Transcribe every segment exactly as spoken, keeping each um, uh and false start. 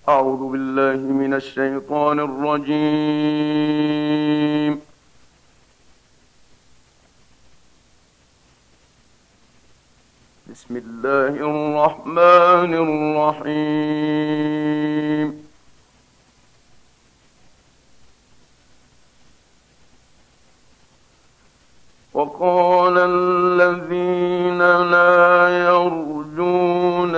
أعوذ بالله من الشيطان الرجيم. بسم الله الرحمن الرحيم. وقال الذين لا يرجون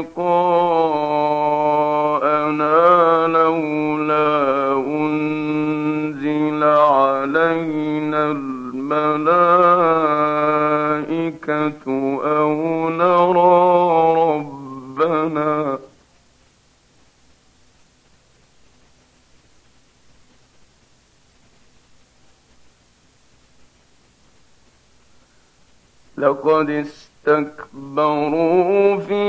لقاءنا لولا أنزل علينا الملائكة أو نرى ربنا لقد استكبروا في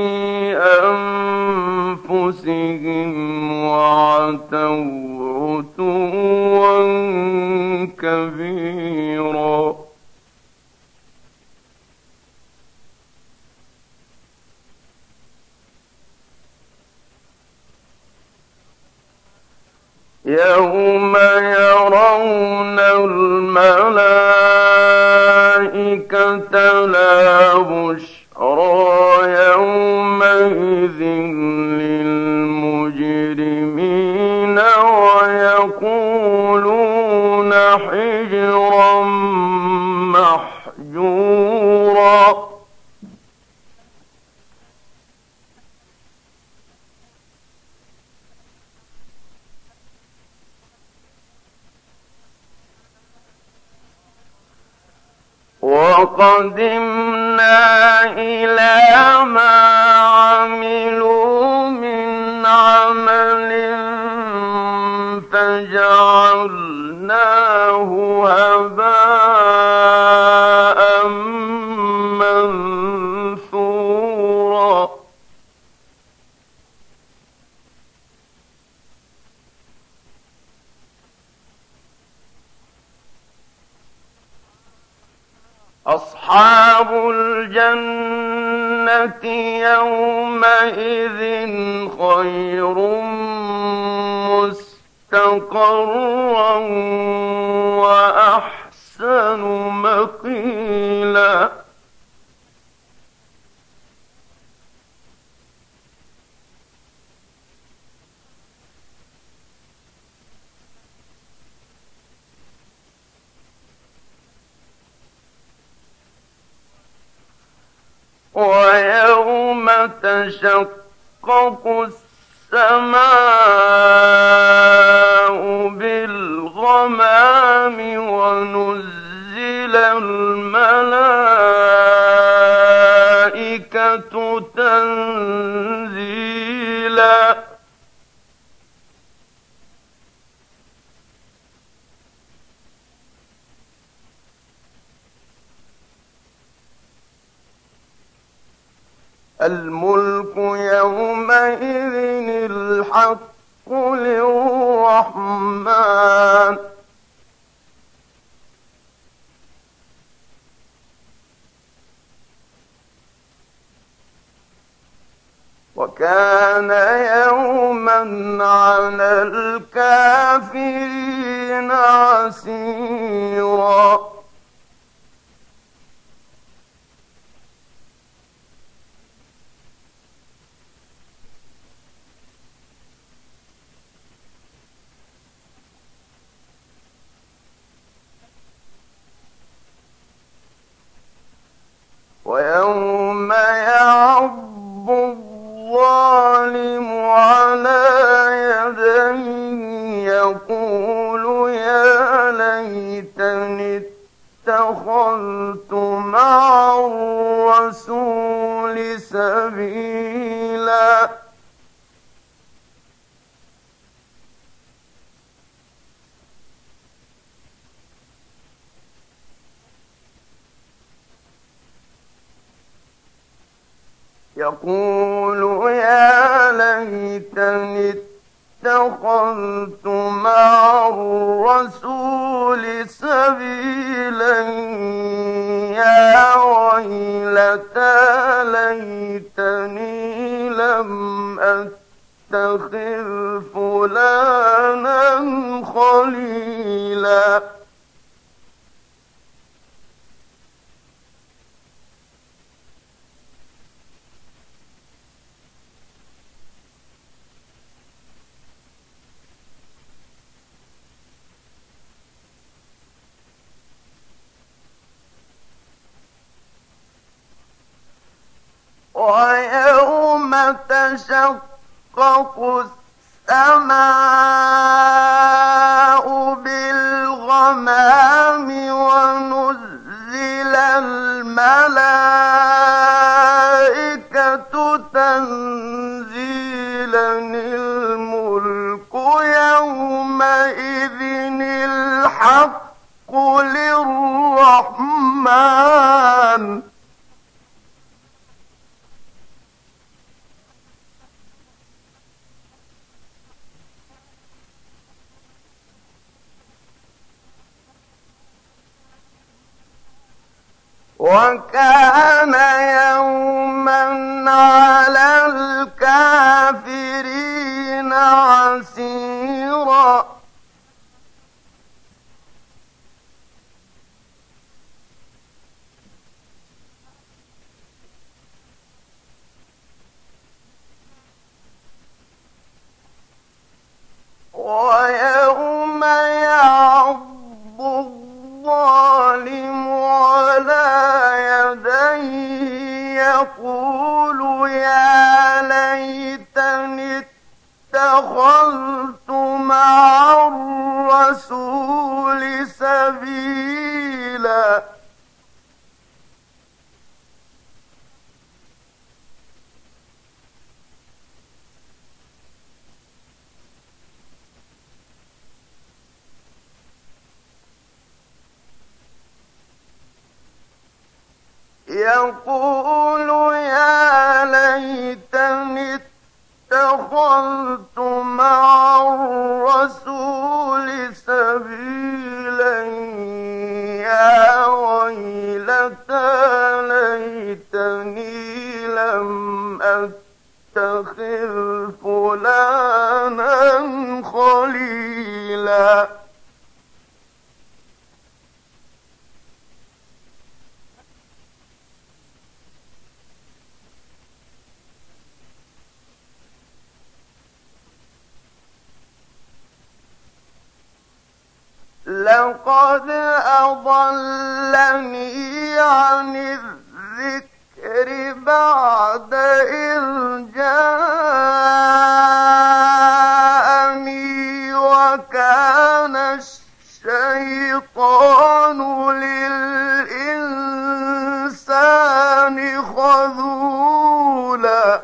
أنفسهم وعتوا عتوا كبيرا. يوم يرون الملائكة لا بشرى يومئذ للمجرمين ويقولون حجرا محجورا. وقدمنا إلى ما عملوا من عمل فجعلناه هباء منثورا. أصحاب الجنة يومئذ خير مستقرا وأحسن مقيلا. ويوم تشقق السماء بالغمام ونزل الملائكة تنزيلا. الملك يومئذ الحق للرحمن وكان يوما على الكافرين عسيرا. ويوم يعض الظالم على يديه يقول يا ليتني اتخذت مع الرسول سبيلا. يقول يا ليتني اتخذت مع الرسول سبيلا يا ويلتى ليتني لم أتخذ فلانا خليلا. ويوم تشقق السماء بالغمام ونزل الملائكة تنزيلا الملك يومئذ الحق للرحمن. وكان يوما على الكافرين عسيرا. ويوم يعض الظالم على يديه يقول يا ليتني اتخذت مع الرسول سبيلا. يقول يا ليتني اتخذت مع الرسول سبيلا يا ويلتى ليتني لم أتخذ فلانا خليلا. لقد أضلني عن الذكر بعد إذ جاءني وكان الشيطان للإنسان خذولا.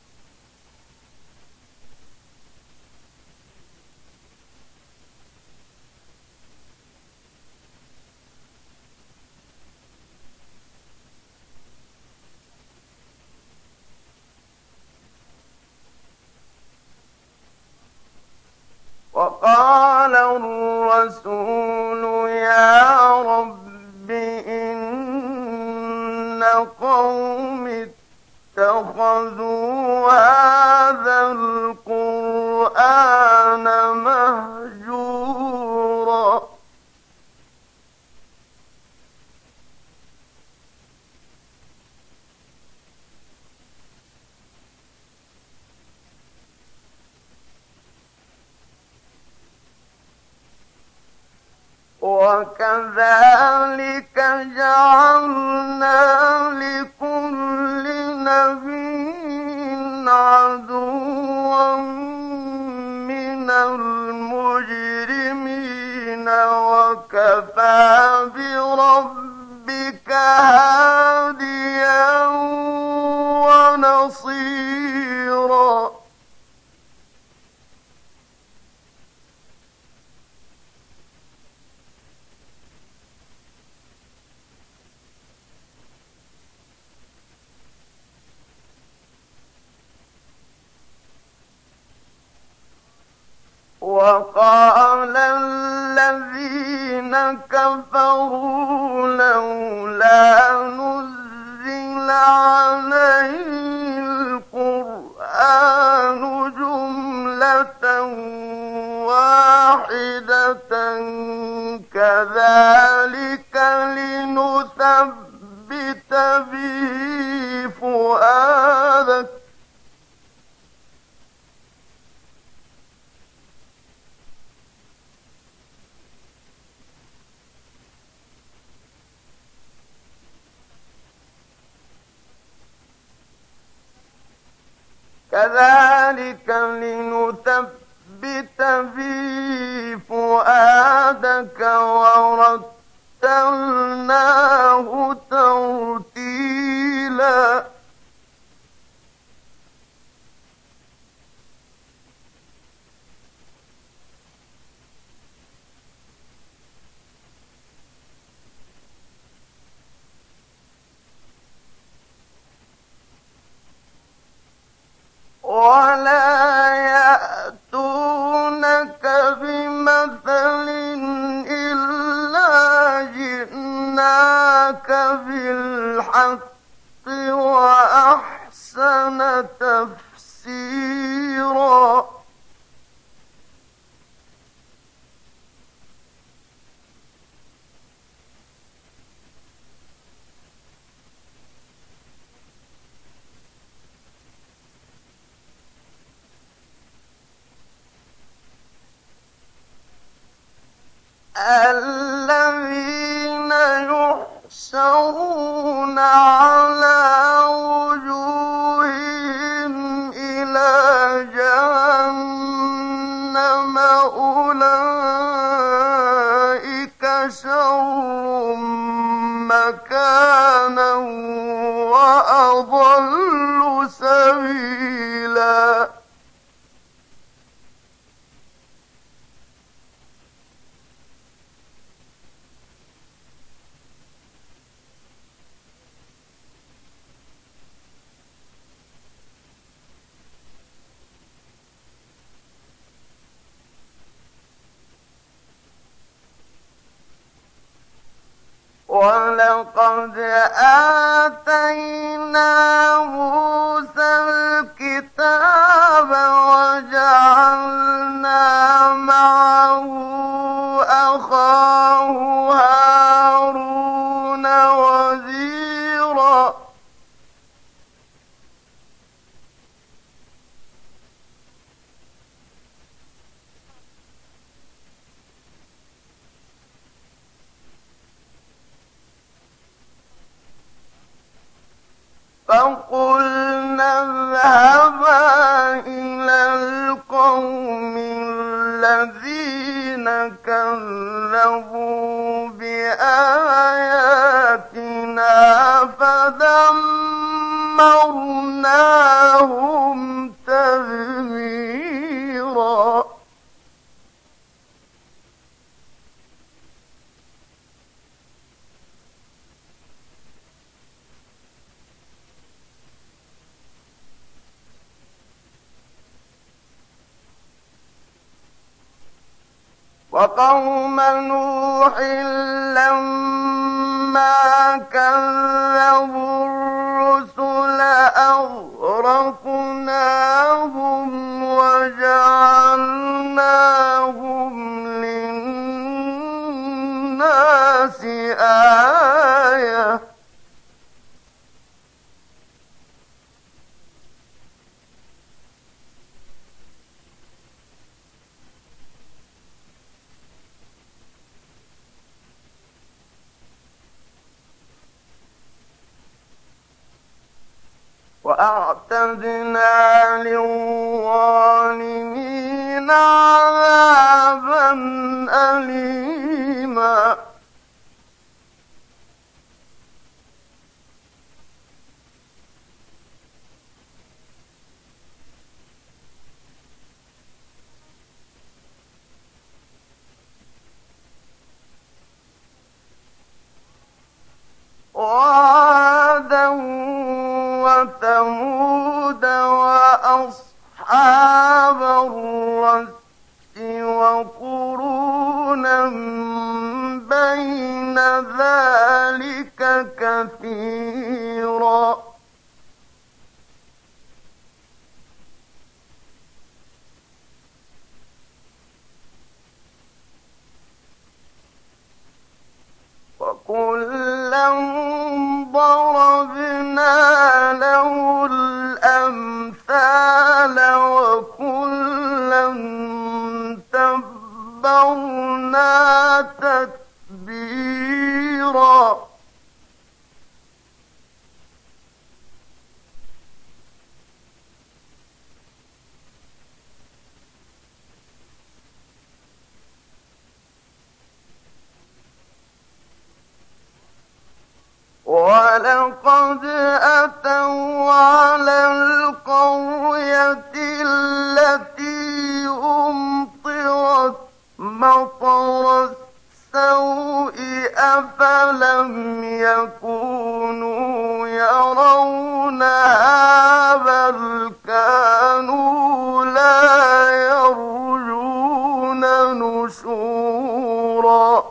وقال الرسول يا رب إن قوم اتخذوا هذا القرآن مهجورا. وكذلك جعلنا لكل نبي عدوا من المجرمين وكفى بربك هاديا ونصيرا. وقال الذين كفروا لولا نزل عليه القرآن جملة كذلك لنثبت به فؤادك ورتلناه ترتيلا ولا يأتونك بمثل إلا جئناك بالحق وأحسن تفسيرا الذين يحشرون على وجوههم إلى جهنم أولئك شر مكانا وأضل سبيلا ولقد آتينا موسى الكتاب وجعلنا معه أخاه هارون وزيرا فقلنا اذهبا إلى القوم الذين كذبوا بآياتنا فدمرناهم تدميرا وقوم نوح لما كذبوا الرسل أغرقناهم وجعلناهم للناس آية وأعتدنا للظالمين عذابا أليما وعادا وثمود وأصحاب الرس وقرونا بين ذلك كثيرا وكلا ضربنا له الأمثال وكلا تبرنا تتبيرا ولقد أتوا على القرية التي أمطرت مطر السوء أفلم يكونوا يرونها بل كانوا لا يرجون نشورا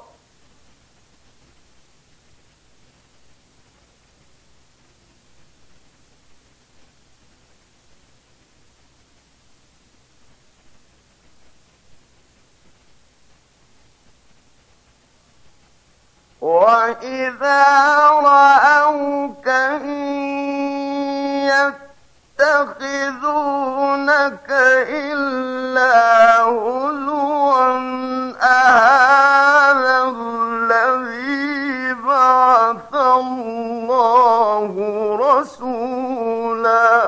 وَإِذَا رَأَوْكَ إِن يَتَّخِذُونَكَ إِلَّا هُزُوًا أَهَٰذَا الَّذِي بَعَثَ اللَّهُ رَسُولًا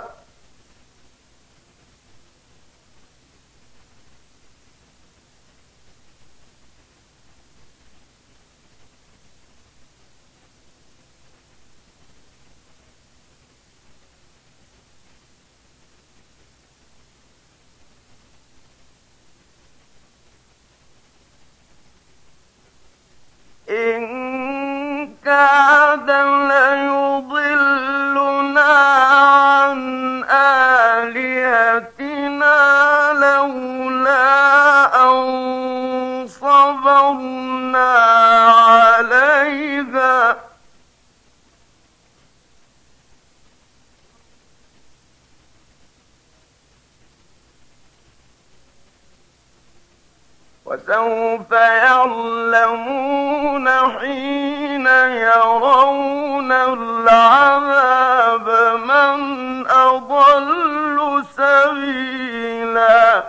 إِن كَادَ لَيُضِلُّنَا عَنْ آلِهَتِنَا لَوْلَا أَن صَبَرْنَا عَلَيْهَا ۚ وَسَوْفَ يَعْلَمُونَ حِينَ يَرَوْنَ الْعَذَابَ مَنْ أَضَلُّ سَبِيلًا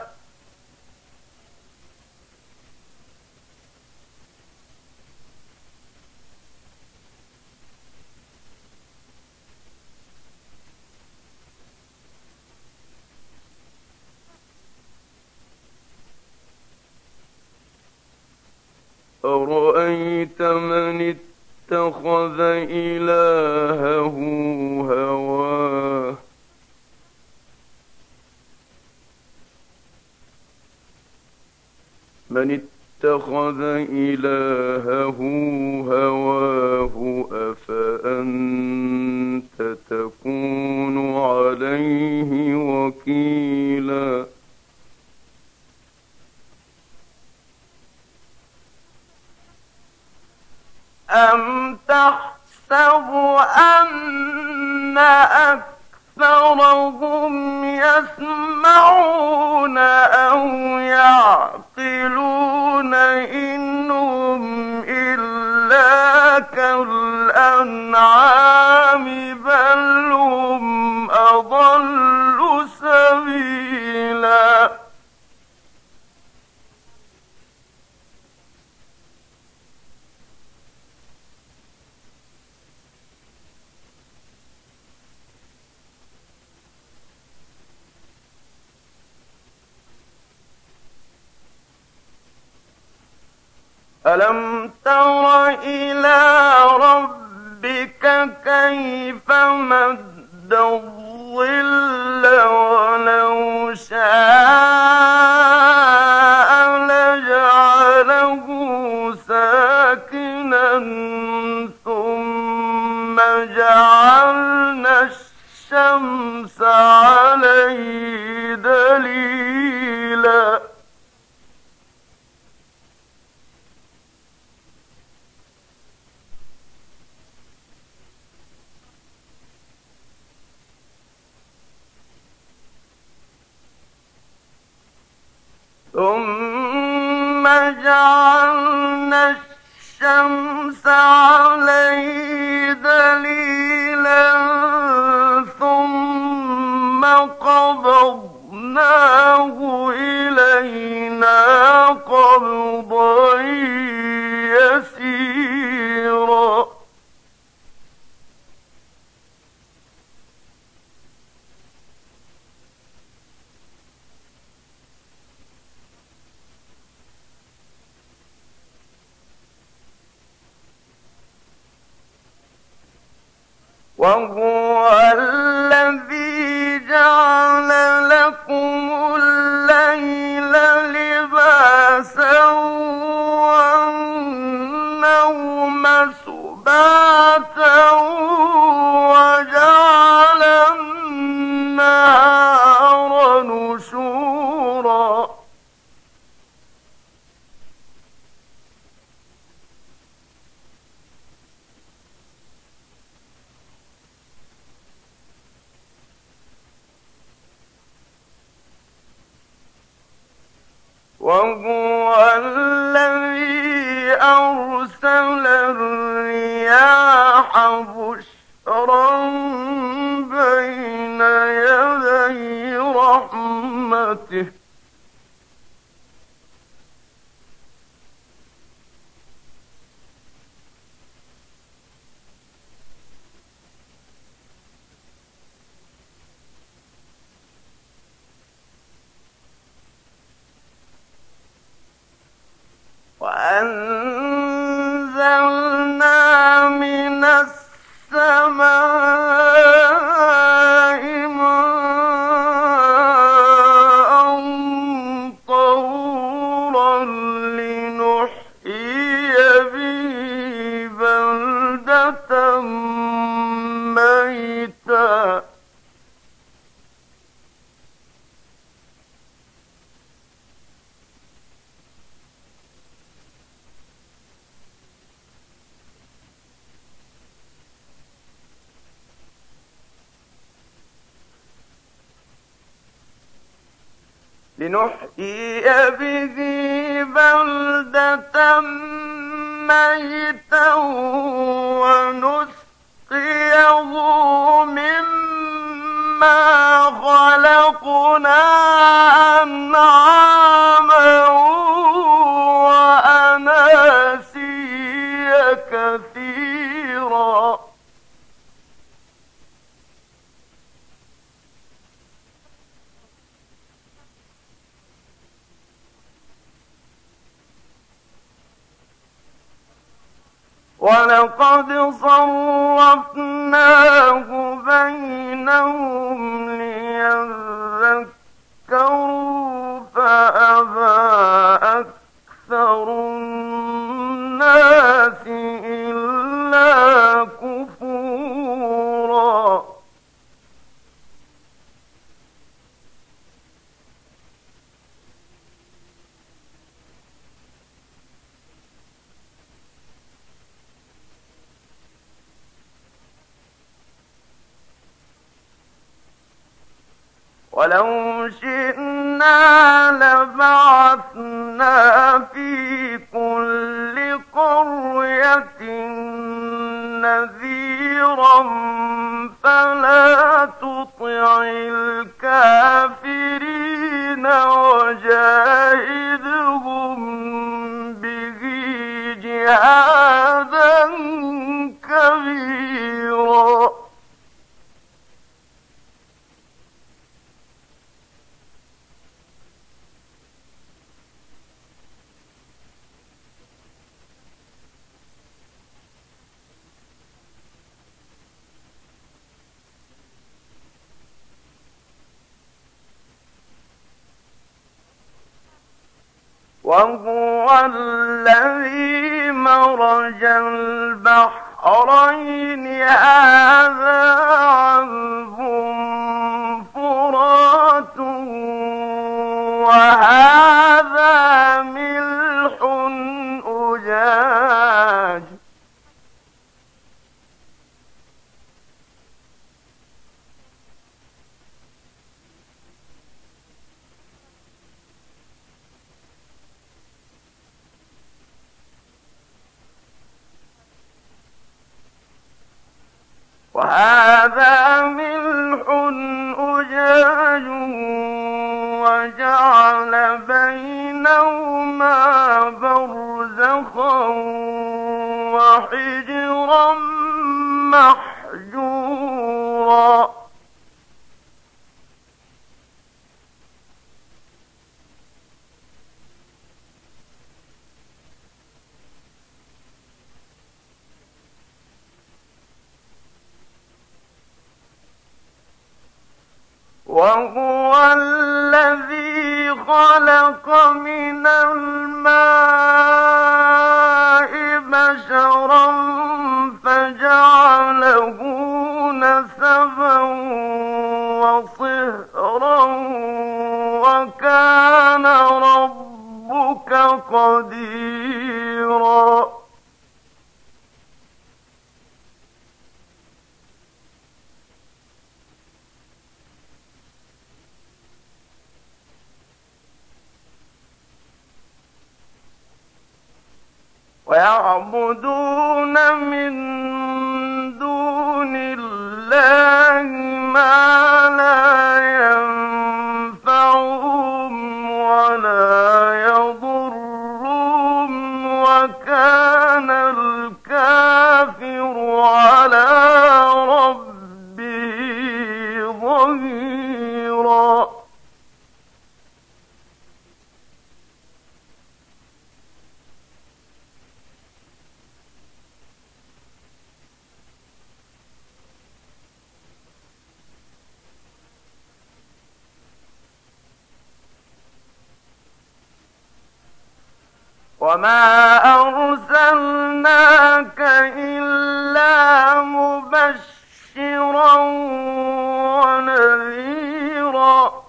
أَرَأَيْتَ مَنِ اتَّخَذَ إِلَٰهَهُ هَوَاهُ مَنِ اتَّخَذَ إِلَٰهَهُ هَوَاهُ أَفَأَنتَ تَكُونُ عَلَيْهِ وَكِيلًا أَمْ تَحْسَبُ أَنَّ أَكْثَرَهُمْ يَسْمَعُونَ أَوْ يَعْقِلُونَ إِنْ هُمْ إِلَّا كَالْأَنْعَامِ بَلْ هُمْ أَضَلُّ سَبِيلًا أَلَمْ تَرَ إِلَىٰ رَبِّكَ كَيْفَ مَدَّ الظِّلَّ وَلَوْ شَاءَ لَجَعَلَهُ سَاكِنًا ثُمَّ جَعَلْنَا الشَّمْسَ عَلَيْهِ دَلِيلًا ثُمَّ جَعَلْنَا الشَّمْسَ عَلَيْهِ دَلِيلًا ثُمَّ قَبَضْنَاهُ إِلَيْنَا قَبْضًا يَسِيرًا وهو الذي جعل لكم الليل لباسا والنوم سباتا وجعل النهار نشورا وهو الذي أرسل الرياح بشرا بين يدي رحمته وأنزلنا من السماء ماء طهورا لنحيي به بلدة ميتا لنحيي به بلدة ميتا ونسقيه مما خلقنا أنعاما وأناسيا كثيرا ولقد صرفناه بينهم ليذكروا فأبى أكثر الناس إلا كفورا ولو شئنا لبعثنا في كل قرية نذيرا فلا تطع الكافرين وجاهدهم به جهادا كبيرا وهو الذي مرج البحرين هذا عذب فرات وهذا ملح أجاج وهذا ملح أجاج وجعل بينهما برزخا وحجرا محجورا وهو الذي خلق من الماء بشرا فجعله نسبا وصهرا وكان ربك قديرا. ويعبدون من دون الله ما لا ينفعهم ولا يضرهم وكان الكافر على ربه ظهيرا. وما أرسلناك إلا مبشرا ونذيرا.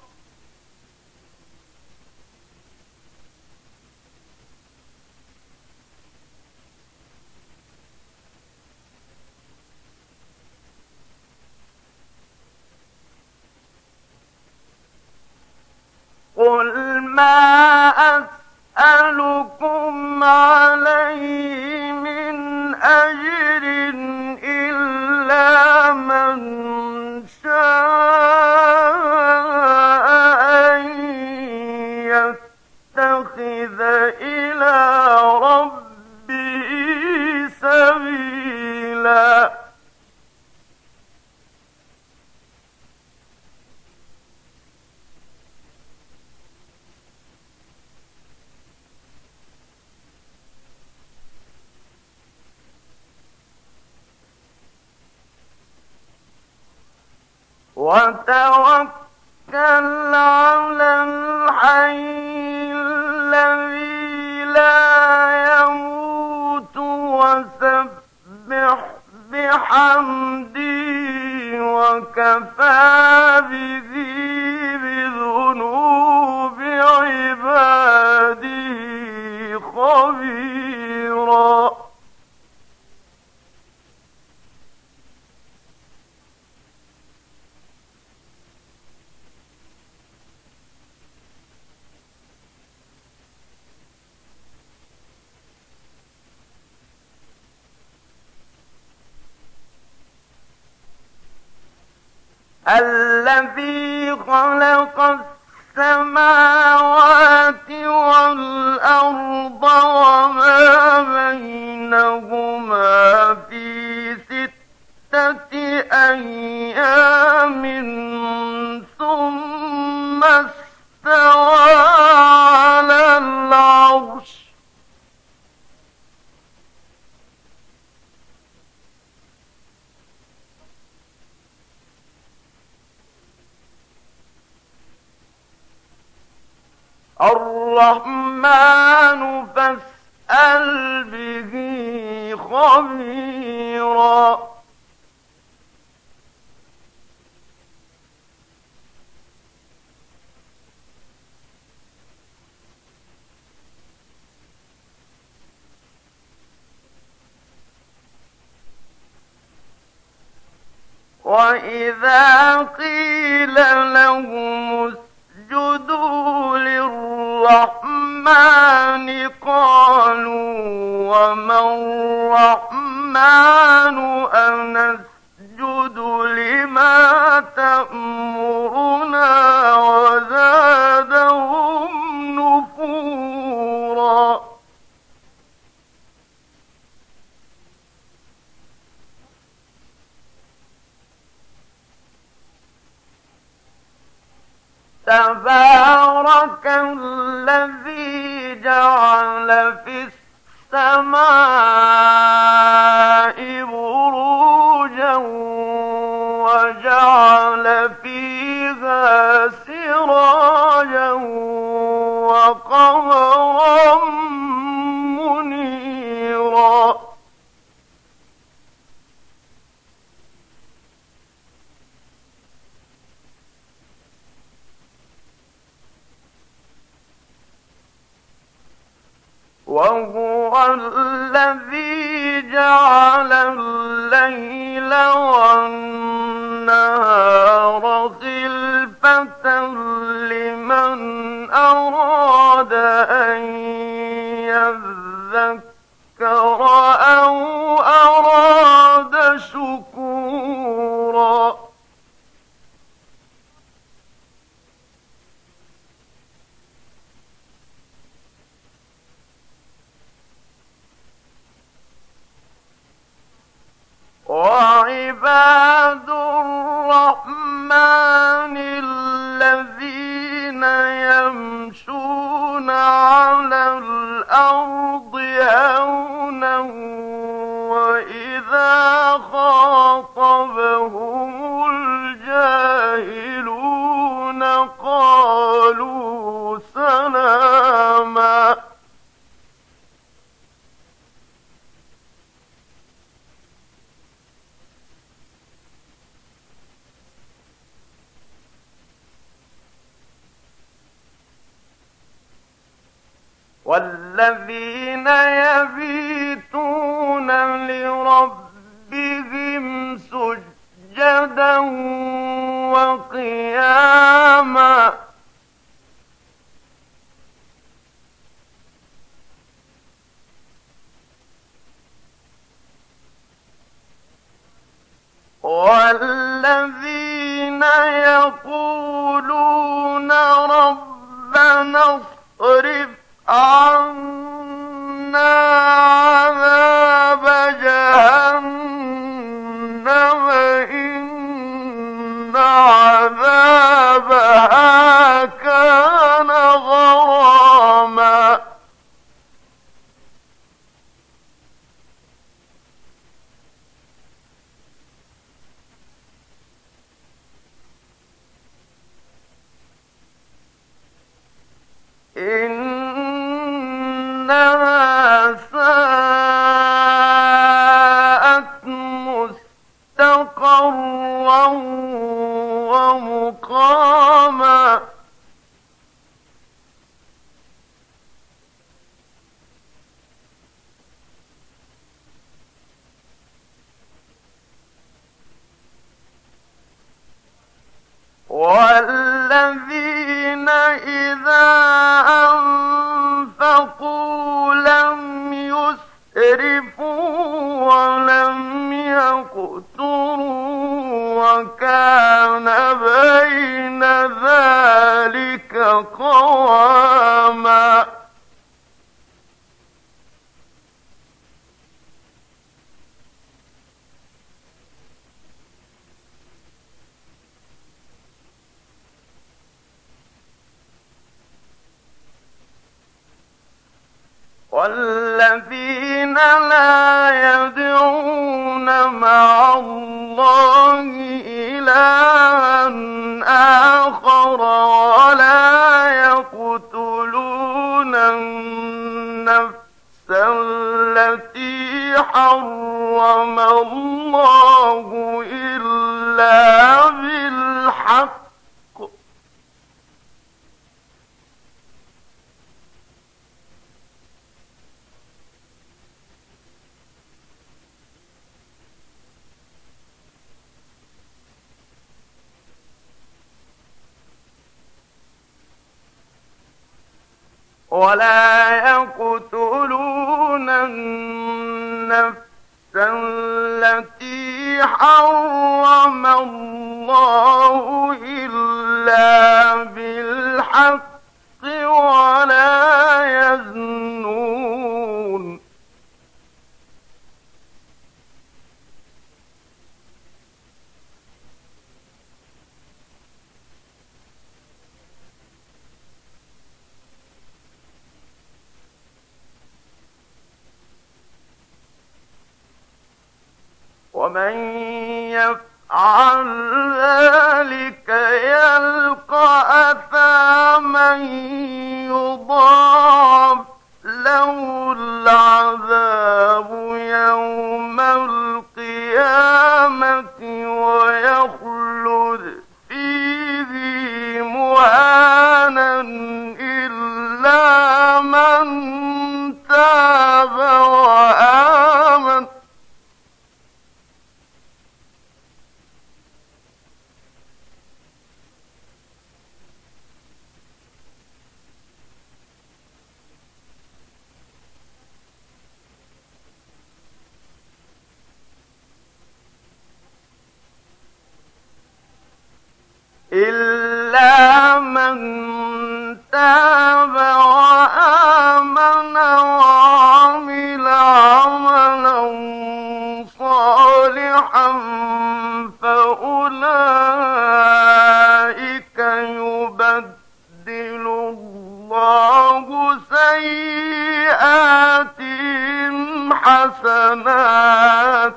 قل ما أسألكم عليه من أجر إلا من شاء أن يتخذ إلى ربه سبيلا. وتوكل على الحي الذي لا يموت وسبح بحمده وكفى به بذنوب عباده خبيرا. الذي خلق السماوات والأرض وما بينهما في ستة أيام ثم استوى على العرش. الرحمن فاسأل به خبيرا. وإذا قيل لهم اسجدوا للرحمن قالوا وما الرحمن أنسجد لما تأمرنا وزادهم نفورا. تبارك الذي جعل في السماء بروجا وجعل فيها سراجا وقمرا منيرا وهو الذي جعل الليل والنهار خلفة لمن أراد أن يذكر أو أراد شكورا وعباد الرحمن الذين يمشون على الأرض هونا وإذا خاطبهم الجاهلون قالوا سلاما والذين يبيتون لربهم سجدا وقياما والذين يقولون ربنا اصرف عنا عذاب جهنم إن عذابها كان غراما إنها ساءت مستقرا ومقاما والذين إذا أنفقوا لم يسرفوا ولم يقتروا وكان بين ذلك قواما والذين لا يدعون مع الله إلها آخر ولا يقتلون النفس التي حرم الله إلا بالحق ولا يقتلون النفس التي حرم الله إلا بالحق ولا يزنون ومن يفعل ذلك يلقى من يضاعف له العذاب يوم القيامة ويخلد فيه مهانا إلا من تاب وآمن إلا من تاب وآمن وعمل عملا صالحا فأولئك يبدل الله سيئاتهم حسنات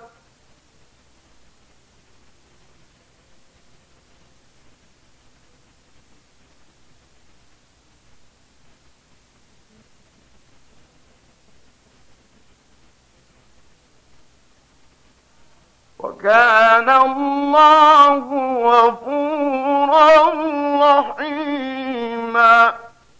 وكان الله غفورا رحيما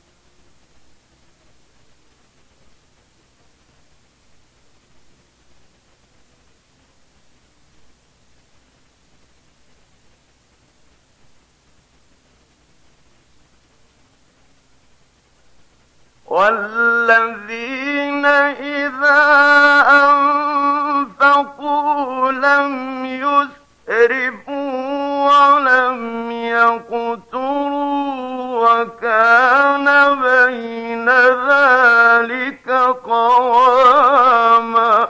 والذين إذا أنفقوا لم يسرفوا ولم يقتروا وكان بين ذلك قواما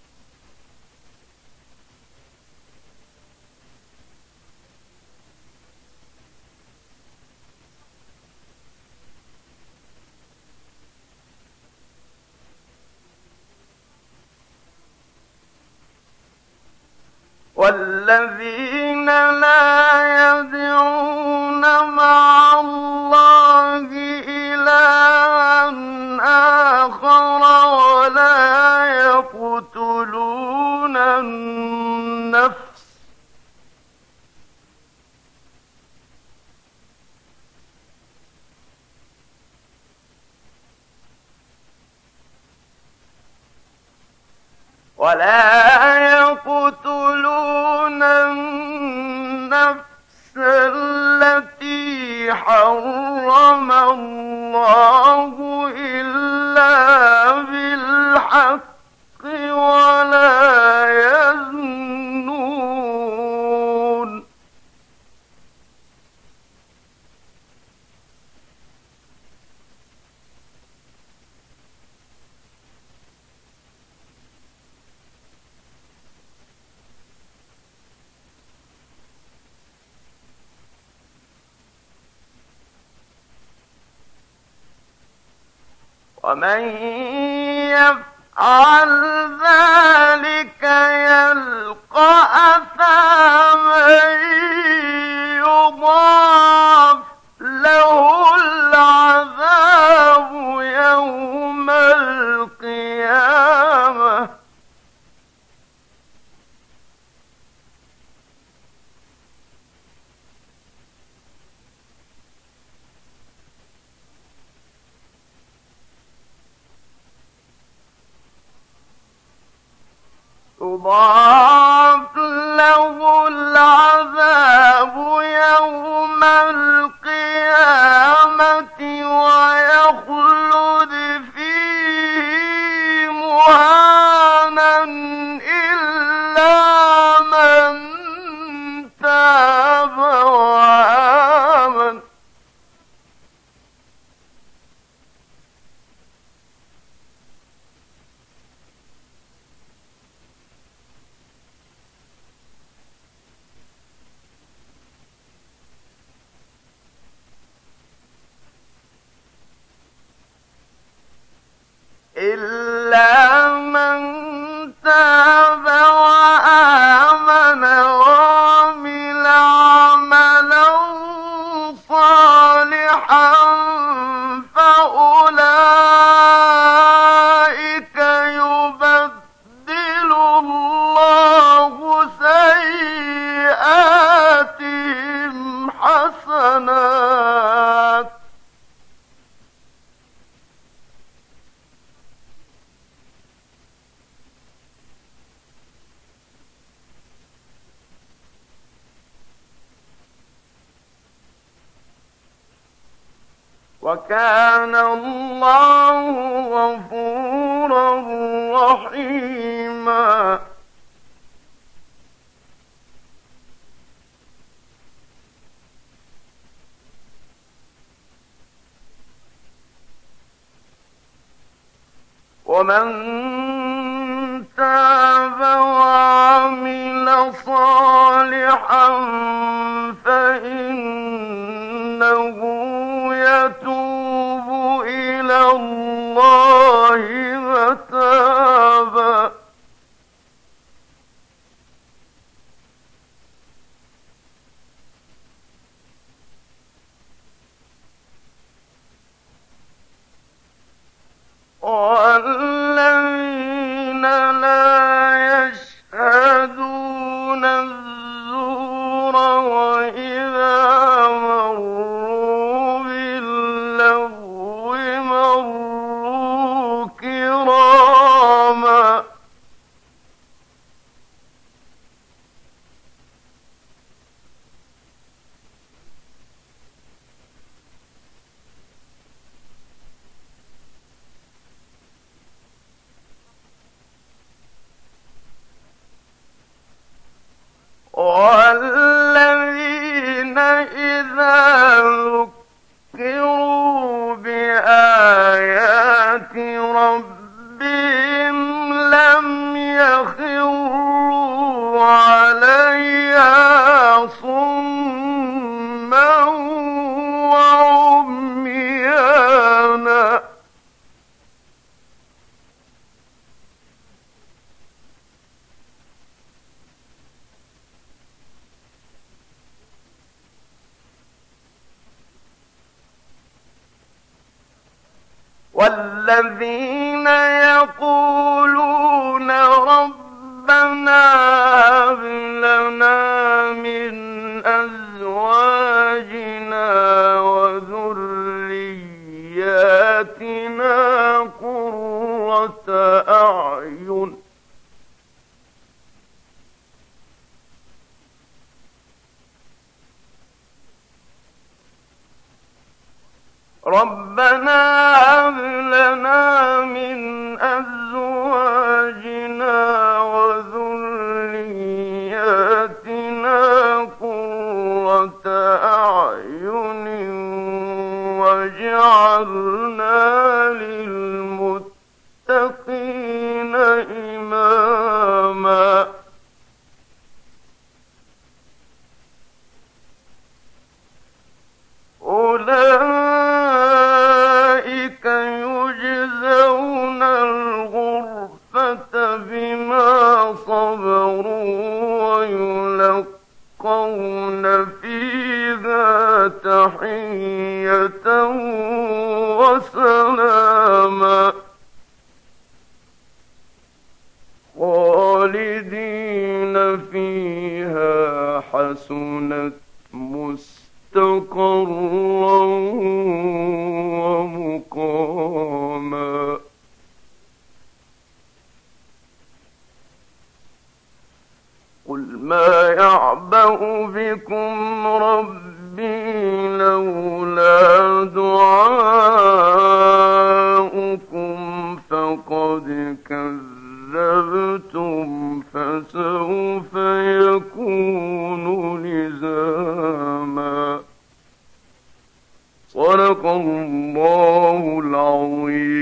والذين لا يدعون مع الله إلها آخر ولا يقتلون النفس ولا يقتلون النفس التي حرم الله إلا بالحق ولا يزنون ومن يفعل ذلك يلقى أثاما يضاعف له العذاب يوم القيامة يضاعف له العذاب يوم القيامة ويخلد فيه مهانا إلا من تاب وآمن وكان الله غفورا رحيما. ومن تاب وعمل صالحا فإنه يتوب إلى الله متابا. والذين لا يشهدون الزور وإذا مروا باللغو مروا كراما. والذين إذا ذكروا بآيات ربهم لم يخروا عليها صما وعميانا. والذين يقولون ربنا هب لنا من أزواجنا وذرياتنا قرة أعين ربنا هب لنا من أزواجنا وذرياتنا قرة أعين واجعلنا للمتقين إماما. أولئك يجزون الغرفة بما صبروا ويلقون فيها تحية وسلاما خالدين فيها حسنت مستقرا ومقاما. قل ما يعبأ بكم ربي لولا دعاؤكم فقد كذبتم فسوف يكون لزاما. صدق الله العظيم.